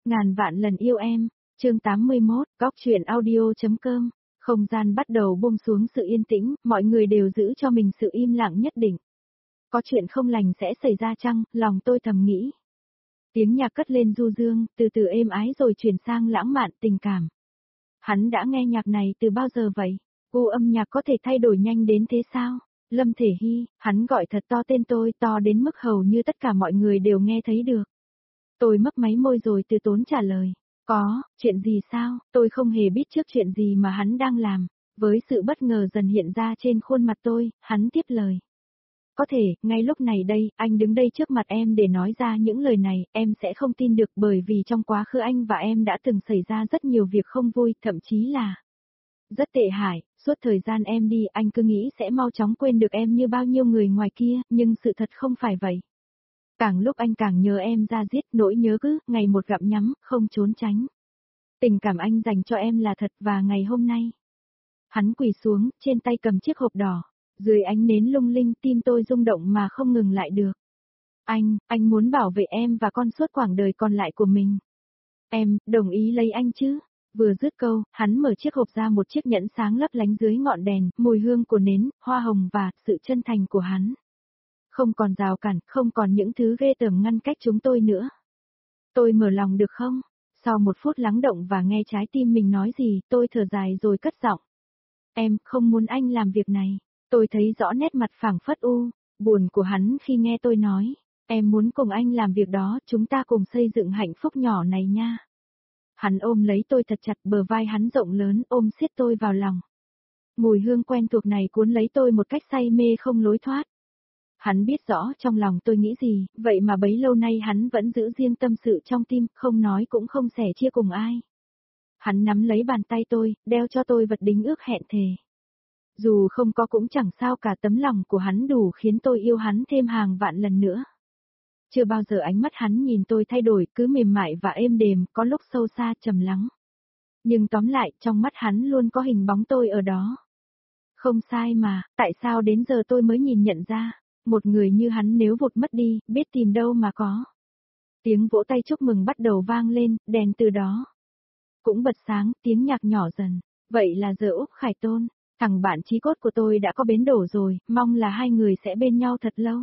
Ngàn vạn lần yêu em, chương 81, góc truyện audio.com, không gian bắt đầu buông xuống sự yên tĩnh, mọi người đều giữ cho mình sự im lặng nhất định. Có chuyện không lành sẽ xảy ra chăng, lòng tôi thầm nghĩ. Tiếng nhạc cất lên du dương, từ từ êm ái rồi chuyển sang lãng mạn tình cảm. Hắn đã nghe nhạc này từ bao giờ vậy? Gu âm nhạc có thể thay đổi nhanh đến thế sao? Lâm Thể Hy, hắn gọi thật to tên tôi, to đến mức hầu như tất cả mọi người đều nghe thấy được. Tôi mấp máy môi rồi từ tốn trả lời. Có, chuyện gì sao, tôi không hề biết trước chuyện gì mà hắn đang làm. Với sự bất ngờ dần hiện ra trên khuôn mặt tôi, hắn tiếp lời. Có thể, ngay lúc này đây, anh đứng đây trước mặt em để nói ra những lời này, em sẽ không tin được bởi vì trong quá khứ anh và em đã từng xảy ra rất nhiều việc không vui, thậm chí là rất tệ hại. Suốt thời gian em đi, anh cứ nghĩ sẽ mau chóng quên được em như bao nhiêu người ngoài kia, nhưng sự thật không phải vậy. Càng lúc anh càng nhớ em ra giết, nỗi nhớ cứ, ngày một gặm nhắm, không trốn tránh. Tình cảm anh dành cho em là thật và ngày hôm nay. Hắn quỳ xuống, trên tay cầm chiếc hộp đỏ. Dưới ánh nến lung linh, tim tôi rung động mà không ngừng lại được. Anh muốn bảo vệ em và con suốt quãng đời còn lại của mình. Em, đồng ý lấy anh chứ? Vừa dứt câu, hắn mở chiếc hộp ra một chiếc nhẫn sáng lấp lánh dưới ngọn đèn, mùi hương của nến, hoa hồng và sự chân thành của hắn. Không còn rào cản, không còn những thứ ghê tởm ngăn cách chúng tôi nữa. Tôi mở lòng được không? Sau một phút lắng động và nghe trái tim mình nói gì, tôi thở dài rồi cất giọng. Em không muốn anh làm việc này. Tôi thấy rõ nét mặt phảng phất buồn của hắn khi nghe tôi nói. Em muốn cùng anh làm việc đó, chúng ta cùng xây dựng hạnh phúc nhỏ này nha. Hắn ôm lấy tôi thật chặt, bờ vai hắn rộng lớn, ôm siết tôi vào lòng. Mùi hương quen thuộc này cuốn lấy tôi một cách say mê không lối thoát. Hắn biết rõ trong lòng tôi nghĩ gì, vậy mà bấy lâu nay hắn vẫn giữ riêng tâm sự trong tim, không nói cũng không sẻ chia cùng ai. Hắn nắm lấy bàn tay tôi, đeo cho tôi vật đính ước hẹn thề. Dù không có cũng chẳng sao cả, tấm lòng của hắn đủ khiến tôi yêu hắn thêm hàng vạn lần nữa. Chưa bao giờ ánh mắt hắn nhìn tôi thay đổi, cứ mềm mại và êm đềm, có lúc sâu xa trầm lắng. Nhưng tóm lại, trong mắt hắn luôn có hình bóng tôi ở đó. Không sai mà, tại sao đến giờ tôi mới nhìn nhận ra, một người như hắn nếu vụt mất đi, biết tìm đâu mà có. Tiếng vỗ tay chúc mừng bắt đầu vang lên, đèn từ đó cũng bật sáng, tiếng nhạc nhỏ dần. Vậy là giờ Úc Khải Tôn, thằng bạn chí cốt của tôi đã có bến đổ rồi, mong là hai người sẽ bên nhau thật lâu.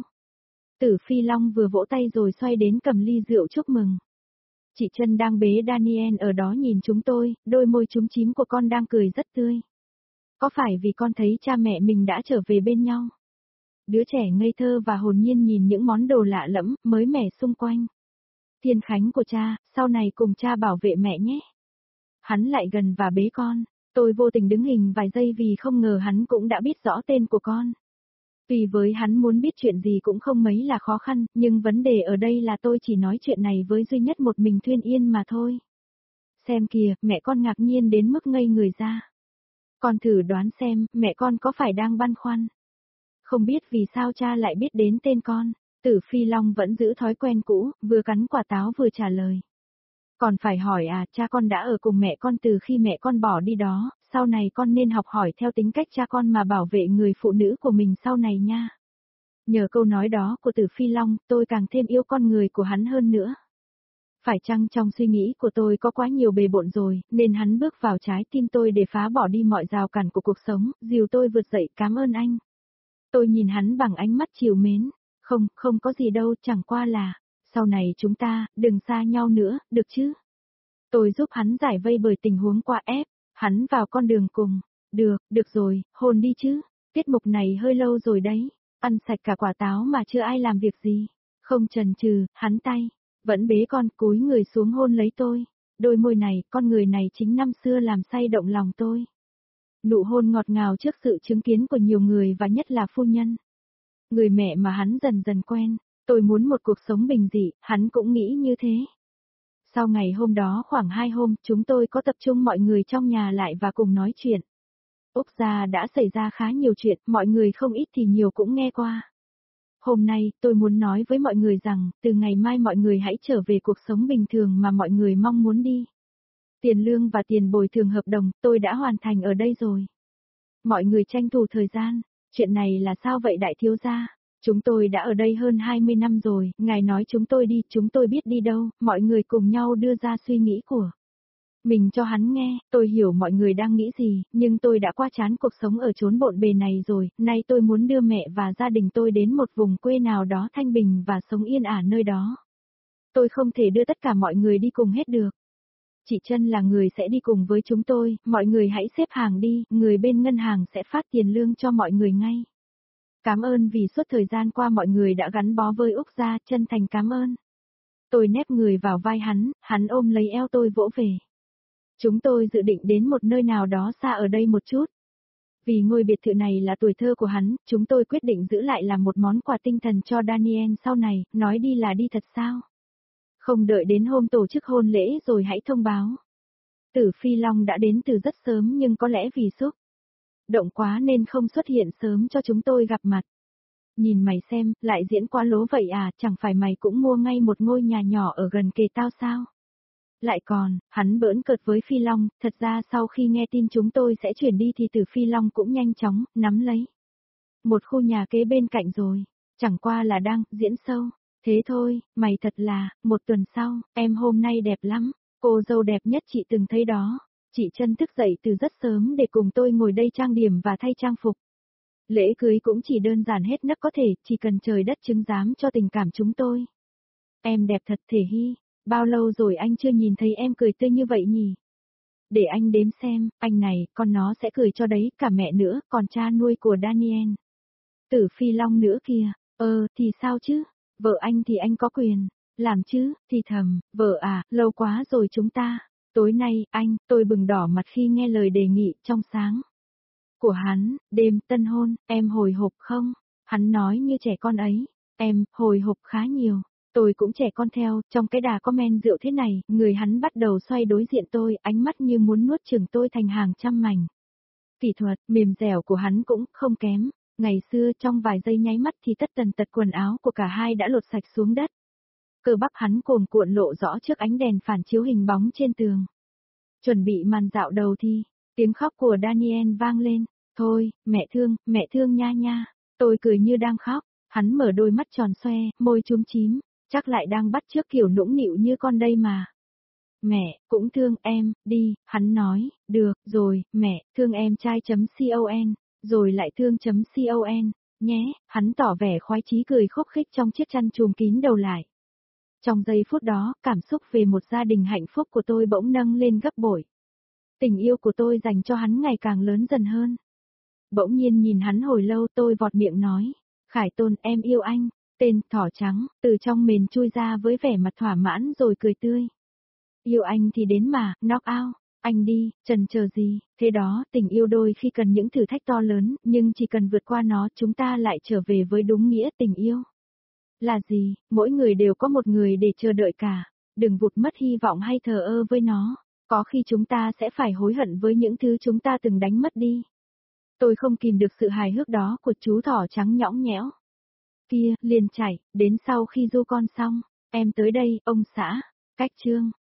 Tử Phi Long vừa vỗ tay rồi xoay đến cầm ly rượu chúc mừng. Chị Trân đang bế Daniel ở đó nhìn chúng tôi, đôi môi chúm chím của con đang cười rất tươi. Có phải vì con thấy cha mẹ mình đã trở về bên nhau? Đứa trẻ ngây thơ và hồn nhiên nhìn những món đồ lạ lẫm, mới mẻ xung quanh. Thiên khánh của cha, sau này cùng cha bảo vệ mẹ nhé. Hắn lại gần và bế con. Tôi vô tình đứng hình vài giây vì không ngờ hắn cũng đã biết rõ tên của con. Vì với hắn muốn biết chuyện gì cũng không mấy là khó khăn, nhưng vấn đề ở đây là tôi chỉ nói chuyện này với duy nhất một mình Thuyên Yên mà thôi. Xem kìa, mẹ con ngạc nhiên đến mức ngây người ra. Con thử đoán xem, mẹ con có phải đang băn khoăn? Không biết vì sao cha lại biết đến tên con. Tử Phi Long vẫn giữ thói quen cũ, vừa cắn quả táo vừa trả lời. Còn phải hỏi à, cha con đã ở cùng mẹ con từ khi mẹ con bỏ đi đó, sau này con nên học hỏi theo tính cách cha con mà bảo vệ người phụ nữ của mình sau này nha. Nhờ câu nói đó của Tử Phi Long, tôi càng thêm yêu con người của hắn hơn nữa. Phải chăng trong suy nghĩ của tôi có quá nhiều bề bộn rồi, nên hắn bước vào trái tim tôi để phá bỏ đi mọi rào cản của cuộc sống, dìu tôi vượt dậy, cảm ơn anh. Tôi nhìn hắn bằng ánh mắt trìu mến. Không có gì đâu, chẳng qua là, sau này chúng ta, đừng xa nhau nữa, được chứ? Tôi giúp hắn giải vây bởi tình huống qua ép, hắn vào con đường cùng. Được rồi, hôn đi chứ. Tiết mục này hơi lâu rồi đấy. Ăn sạch cả quả táo mà chưa ai làm việc gì. Không chần chừ, hắn tay. Vẫn bế con, cúi người xuống hôn lấy tôi. Đôi môi này, con người này chính năm xưa làm say động lòng tôi. Nụ hôn ngọt ngào trước sự chứng kiến của nhiều người và nhất là phu nhân. Người mẹ mà hắn dần dần quen. Tôi muốn một cuộc sống bình dị, hắn cũng nghĩ như thế. Sau ngày hôm đó khoảng 2 hôm, chúng tôi có tập trung mọi người trong nhà lại và cùng nói chuyện. Úc gia đã xảy ra khá nhiều chuyện, mọi người không ít thì nhiều cũng nghe qua. Hôm nay, tôi muốn nói với mọi người rằng, từ ngày mai mọi người hãy trở về cuộc sống bình thường mà mọi người mong muốn đi. Tiền lương và tiền bồi thường hợp đồng, tôi đã hoàn thành ở đây rồi. Mọi người tranh thủ thời gian. Chuyện này là sao vậy đại thiếu gia? Chúng tôi đã ở đây hơn 20 năm rồi, ngài nói chúng tôi đi, chúng tôi biết đi đâu, mọi người cùng nhau đưa ra suy nghĩ của mình cho hắn nghe, tôi hiểu mọi người đang nghĩ gì, nhưng tôi đã qua chán cuộc sống ở chốn bộn bề này rồi, nay tôi muốn đưa mẹ và gia đình tôi đến một vùng quê nào đó thanh bình và sống yên ả nơi đó. Tôi không thể đưa tất cả mọi người đi cùng hết được. Chị Trân là người sẽ đi cùng với chúng tôi, mọi người hãy xếp hàng đi, người bên ngân hàng sẽ phát tiền lương cho mọi người ngay. Cảm ơn vì suốt thời gian qua mọi người đã gắn bó với Úc gia, chân thành cảm ơn. Tôi nép người vào vai hắn ôm lấy eo tôi vỗ về. Chúng tôi dự định đến một nơi nào đó xa ở đây một chút. Vì ngôi biệt thự này là tuổi thơ của hắn, chúng tôi quyết định giữ lại làm một món quà tinh thần cho Daniel sau này, nói đi là đi thật sao? Không đợi đến hôm tổ chức hôn lễ rồi hãy thông báo. Tử Phi Long đã đến từ rất sớm nhưng có lẽ vì xúc động quá nên không xuất hiện sớm cho chúng tôi gặp mặt. Nhìn mày xem, lại diễn quá lố vậy à, chẳng phải mày cũng mua ngay một ngôi nhà nhỏ ở gần kề tao sao? Lại còn, hắn bỡn cợt với Phi Long, thật ra sau khi nghe tin chúng tôi sẽ chuyển đi thì Tử Phi Long cũng nhanh chóng, nắm lấy một khu nhà kế bên cạnh rồi, chẳng qua là đang diễn show. Thế thôi, mày thật là, một tuần sau, em hôm nay đẹp lắm, cô dâu đẹp nhất chị từng thấy đó. Chị Trân thức dậy từ rất sớm để cùng tôi ngồi đây trang điểm và thay trang phục. Lễ cưới cũng chỉ đơn giản hết nấc có thể, chỉ cần trời đất chứng giám cho tình cảm chúng tôi. Em đẹp thật Thể Hy, bao lâu rồi anh chưa nhìn thấy em cười tươi như vậy nhỉ? Để anh đếm xem, anh này, con nó sẽ cười cho đấy, cả mẹ nữa, còn cha nuôi của Daniel. Tử Phi Long nữa kìa, thì sao chứ? Vợ anh thì anh có quyền, làm chứ, thì thầm, vợ à, lâu quá rồi chúng ta. Tối nay, tôi bừng đỏ mặt khi nghe lời đề nghị trong sáng của hắn, đêm tân hôn, em hồi hộp không? Hắn nói như trẻ con ấy, em, hồi hộp khá nhiều. Tôi cũng trẻ con theo, trong cái đà có men rượu thế này, người hắn bắt đầu xoay đối diện tôi, ánh mắt như muốn nuốt chửng tôi thành hàng trăm mảnh. Kỹ thuật, mềm dẻo của hắn cũng không kém. Ngày xưa trong vài giây nháy mắt thì tất tần tật quần áo của cả hai đã lột sạch xuống đất. Cơ bắp hắn cuồn cuộn lộ rõ trước ánh đèn phản chiếu hình bóng trên tường. Chuẩn bị màn dạo đầu thì, tiếng khóc của Daniel vang lên. Thôi, mẹ thương nha nha. Tôi cười như đang khóc, hắn mở đôi mắt tròn xoe, môi chúm chím, chắc lại đang bắt chước kiểu nũng nịu như con đây mà. Mẹ, cũng thương em, đi, hắn nói, được, rồi, mẹ, thương em trai.con, rồi lại thương.con, nhé, hắn tỏ vẻ khoái chí cười khúc khích trong chiếc chăn chùm kín đầu lại. Trong giây phút đó, cảm xúc về một gia đình hạnh phúc của tôi bỗng nâng lên gấp bội. Tình yêu của tôi dành cho hắn ngày càng lớn dần hơn. Bỗng nhiên nhìn hắn hồi lâu tôi vọt miệng nói, Khải Tôn em yêu anh, tên thỏ trắng, từ trong mền chui ra với vẻ mặt thỏa mãn rồi cười tươi. Yêu anh thì đến mà, knock out, anh đi, chần chờ gì, thế đó, tình yêu đôi khi cần những thử thách to lớn, nhưng chỉ cần vượt qua nó chúng ta lại trở về với đúng nghĩa tình yêu. Là gì, mỗi người đều có một người để chờ đợi cả, đừng vụt mất hy vọng hay thờ ơ với nó, có khi chúng ta sẽ phải hối hận với những thứ chúng ta từng đánh mất đi. Tôi không kìm được sự hài hước đó của chú thỏ trắng nhõng nhẽo. Kia, liền chạy, đến sau khi du con xong, em tới đây, ông xã, cách chương.